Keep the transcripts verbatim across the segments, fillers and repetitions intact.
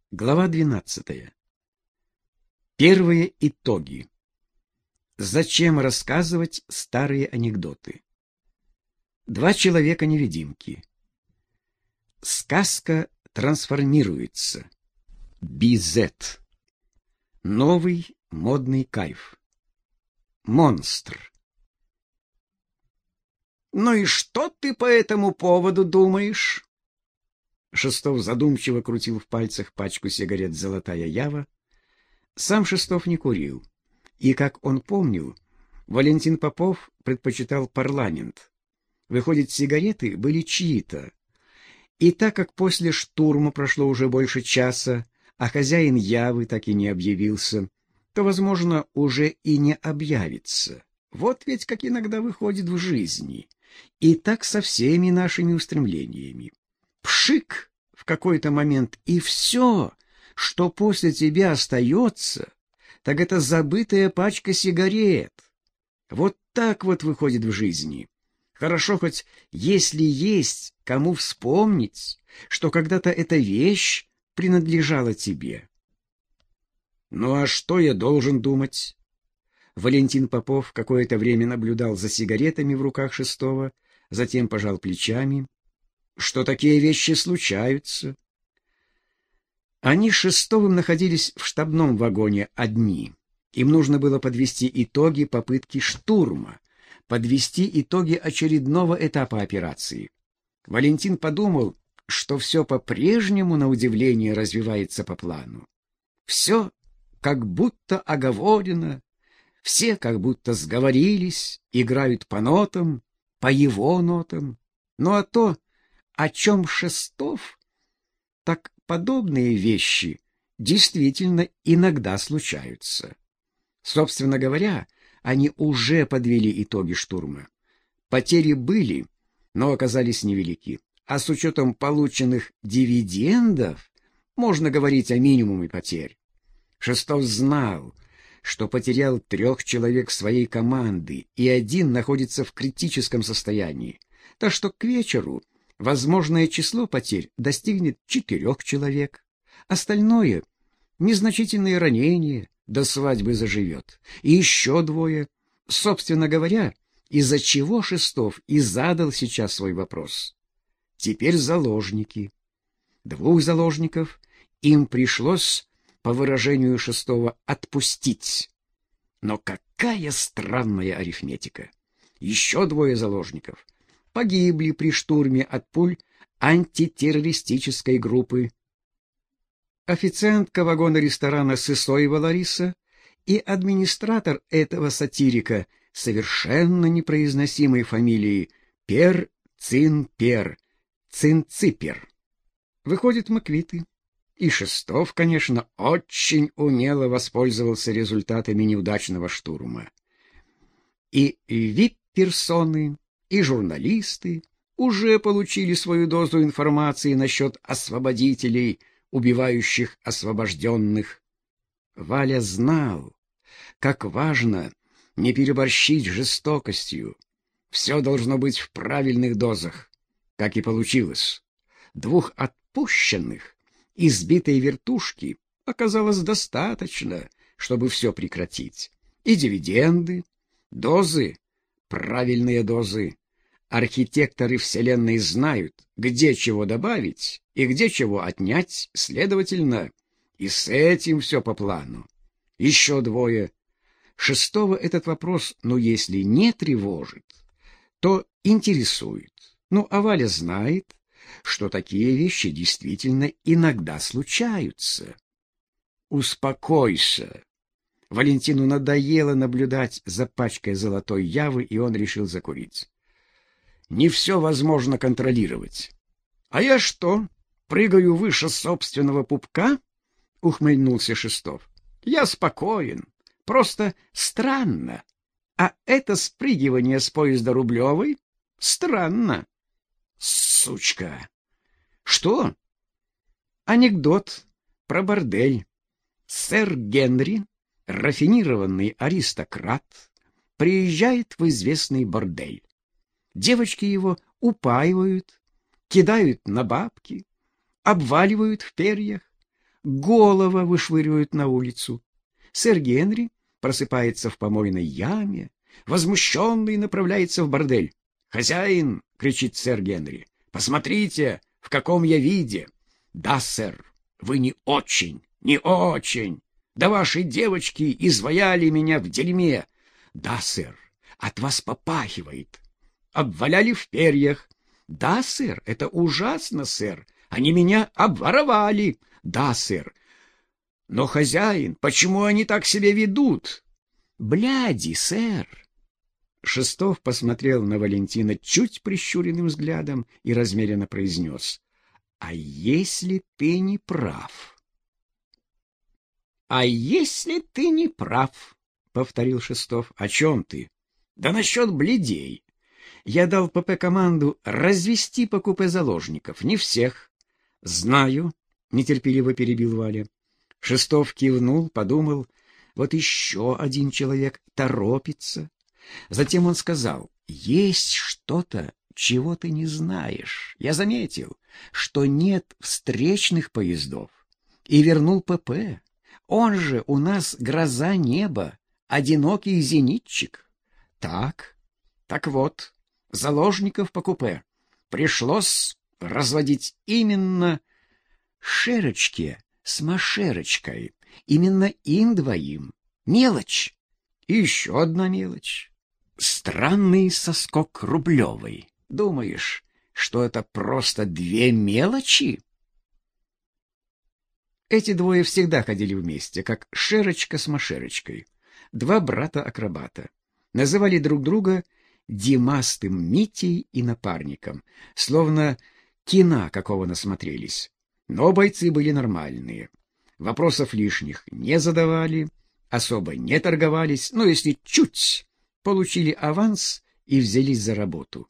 Глава двенадцатая. Первые итоги. Зачем рассказывать старые анекдоты? Два человека-невидимки. Сказка трансформируется. Bizet. Новый модный кайф. Монстр. «Ну и что ты по этому поводу думаешь?» Шестов задумчиво крутил в пальцах пачку сигарет «Золотая Ява». Сам Шестов не курил, и, как он помнил, Валентин Попов предпочитал парламент. Выходит, сигареты были чьи-то. И так как после штурма прошло уже больше часа, а хозяин Явы так и не объявился, то, возможно, уже и не объявится. Вот ведь как иногда выходит в жизни. И так со всеми нашими устремлениями. Пшик в какой-то момент, и все, что после тебя остается, так это забытая пачка сигарет. Вот так вот выходит в жизни. Хорошо хоть, если есть кому вспомнить, что когда-то эта вещь принадлежала тебе. Ну а что я должен думать? Валентин Попов какое-то время наблюдал за сигаретами в руках Шестова, затем пожал плечами. Что такие вещи случаются. Они с Шестовым находились в штабном вагоне одни. Им нужно было подвести итоги попытки штурма, подвести итоги очередного этапа операции. Валентин подумал, что все по-прежнему, на удивление, развивается по плану. Все как будто оговорено, все как будто сговорились, играют по нотам, по его нотам. Ну а то, о чем Шестов, так подобные вещи действительно иногда случаются. Собственно говоря, они уже подвели итоги штурма. Потери были, но оказались невелики. А с учетом полученных дивидендов можно говорить о минимуме потерь. Шестов знал, что потерял трех человек своей команды, и один находится в критическом состоянии. Так что к вечеру возможное число потерь достигнет четырех человек. Остальное — незначительные ранения, до свадьбы заживет. И еще двое. Собственно говоря, из-за чего Шестов и задал сейчас свой вопрос. Теперь заложники. Двух заложников им пришлось, по выражению Шестова, отпустить. Но какая странная арифметика. Еще двое заложников погибли при штурме от пуль антитеррористической группы. Официантка вагона-ресторана Сысоева Лариса и администратор этого сатирика совершенно непроизносимой фамилии Пер-Цин-Пер, Цин-Ципер. Выходит, мы квиты. И Шестов, конечно, очень умело воспользовался результатами неудачного штурма. И вип-персоны, и журналисты уже получили свою дозу информации насчет освободителей, убивающих освобожденных. Валя знал, как важно не переборщить с жестокостью. Все должно быть в правильных дозах, как и получилось. Двух отпущенных, избитой вертушки оказалось достаточно, чтобы все прекратить. И дивиденды, дозы, правильные дозы. Архитекторы Вселенной знают, где чего добавить и где чего отнять, следовательно, и с этим все по плану. Еще двое. Шестого этот вопрос, ну, если не тревожит, то интересует. Ну, а Валя знает, что такие вещи действительно иногда случаются. Успокойся. Валентину надоело наблюдать за пачкой золотой Явы, и он решил закурить. Не все возможно контролировать. — А я что, прыгаю выше собственного пупка? — ухмыльнулся Шестов. — Я спокоен. Просто странно. А это спрыгивание с поезда Рублевой — странно. — Сучка! — Что? — Анекдот про бордель. Сэр Генри, рафинированный аристократ, приезжает в известный бордель. Девочки его упаивают, кидают на бабки, обваливают в перьях. Голова вышвыривают на улицу. Сэр Генри просыпается в помойной яме, возмущенный направляется в бордель. «Хозяин!» — кричит сэр Генри. «Посмотрите, в каком я виде!» «Да, сэр, вы не очень, не очень. Да ваши девочки изваяли меня в дерьме!» «Да, сэр, от вас попахивает!» «Обваляли в перьях!» «Да, сэр, это ужасно, сэр! Они меня обворовали!» «Да, сэр!» «Но, хозяин, почему они так себя ведут?» «Бляди, сэр!» Шестов посмотрел на Валентина чуть прищуренным взглядом и размеренно произнес: «А если ты не прав?» «А если ты не прав?» — повторил Шестов. «О чем ты?» «Да насчет бледей. Я дал ПП команду развести по купе заложников. Не всех». «Знаю», — нетерпеливо перебил Валя. Шестов кивнул, подумал: вот еще один человек торопится. Затем он сказал: «Есть что-то, чего ты не знаешь. Я заметил, что нет встречных поездов». И вернул ПП. Он же у нас гроза неба, одинокий зенитчик. Так, так вот, заложников по купе пришлось разводить именно Шерочке с Машерочкой, именно им двоим. Мелочь. И еще одна мелочь. Странный соскок Рублевой. Думаешь, что это просто две мелочи? Эти двое всегда ходили вместе, как Шерочка с Машерочкой. Два брата-акробата. Называли друг друга Димастым Митей и напарником, словно кино какого насмотрелись. Но бойцы были нормальные. Вопросов лишних не задавали, особо не торговались, но если чуть получили аванс и взялись за работу.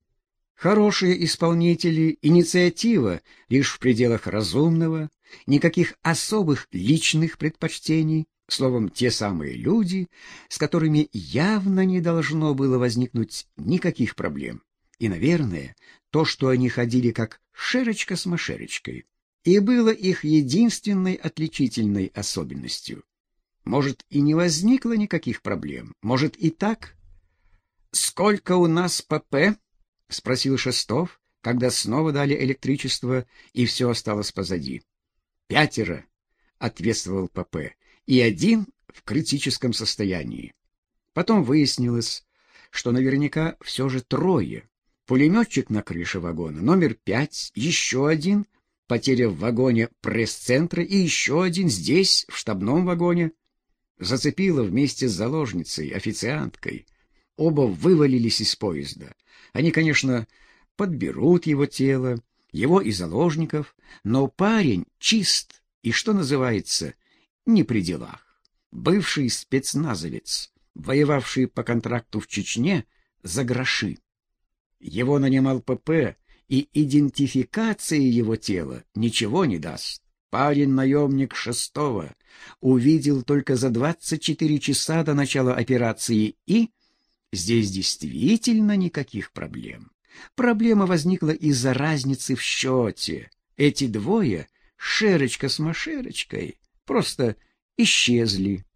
Хорошие исполнители, инициатива лишь в пределах разумного, никаких особых личных предпочтений, словом, те самые люди, с которыми явно не должно было возникнуть никаких проблем. И, наверное, то, что они ходили как Шерочка с Машерочкой, и было их единственной отличительной особенностью. Может, и не возникло никаких проблем, может, и так. «Сколько у нас ПП?» — спросил Шестов, когда снова дали электричество, и все осталось позади. «Пятеро», — ответствовал ПП, — «и один в критическом состоянии». Потом выяснилось, что наверняка все же трое. Пулеметчик на крыше вагона, номер пять, еще один, потеря в вагоне пресс-центра, и еще один здесь, в штабном вагоне. Зацепило вместе с заложницей, официанткой. Оба вывалились из поезда. Они, конечно, подберут его тело, его и заложников, но парень чист и, что называется, не при делах. Бывший спецназовец, воевавший по контракту в Чечне за гроши. Его нанимал ПП, и идентификация его тела ничего не даст. Парень-наемник Шестого увидел только за двадцать четыре часа до начала операции, и здесь действительно никаких проблем. Проблема возникла из-за разницы в счете. Эти двое, Шерочка с Машерочкой, просто исчезли.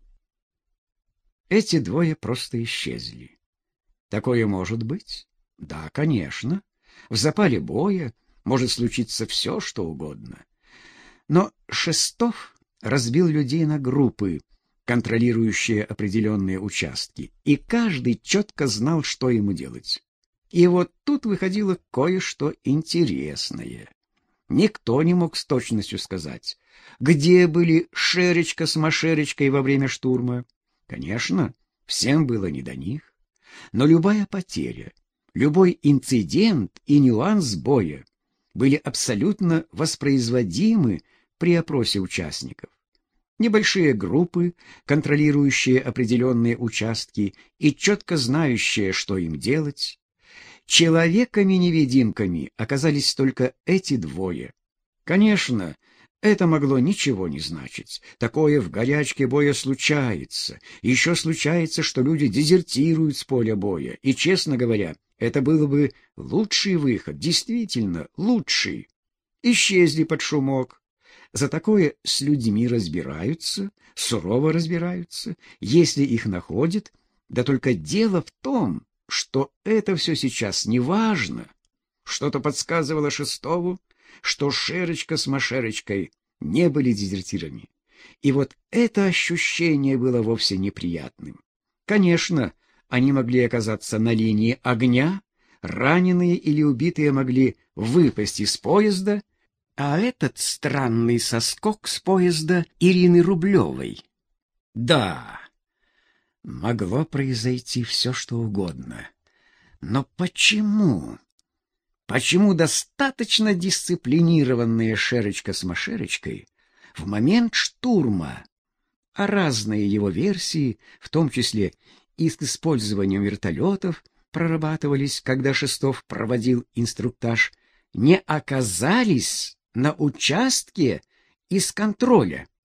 Эти двое просто исчезли. Такое может быть? Да, конечно. В запале боя может случиться все, что угодно. Но Шестов разбил людей на группы, контролирующие определенные участки, и каждый четко знал, что ему делать. И вот тут выходило кое-что интересное. Никто не мог с точностью сказать, где были Шерочка с Машерочкой во время штурма. Конечно, всем было не до них. Но любая потеря, любой инцидент и нюанс боя были абсолютно воспроизводимы при опросе участников. Небольшие группы, контролирующие определенные участки и четко знающие, что им делать. Человеками-невидимками оказались только эти двое. Конечно, это могло ничего не значить. Такое в горячке боя случается. Еще случается, что люди дезертируют с поля боя. И, честно говоря, это было бы лучший выход, действительно лучший. Исчезли под шумок. За такое с людьми разбираются, сурово разбираются, если их находят. Да только дело в том, что это все сейчас не важно. Что-то подсказывало Шестову, что Шерочка с Машерочкой не были дезертирами. И вот это ощущение было вовсе неприятным. Конечно, они могли оказаться на линии огня, раненые или убитые могли выпасть из поезда, а этот странный соскок с поезда Ирины Рублевой. Да, могло произойти все, что угодно. Но почему? Почему достаточно дисциплинированная Шерочка с Машерочкой в момент штурма, а разные его версии, в том числе и с использованием вертолетов, прорабатывались, когда Шестов проводил инструктаж, не оказались на участке из контроля?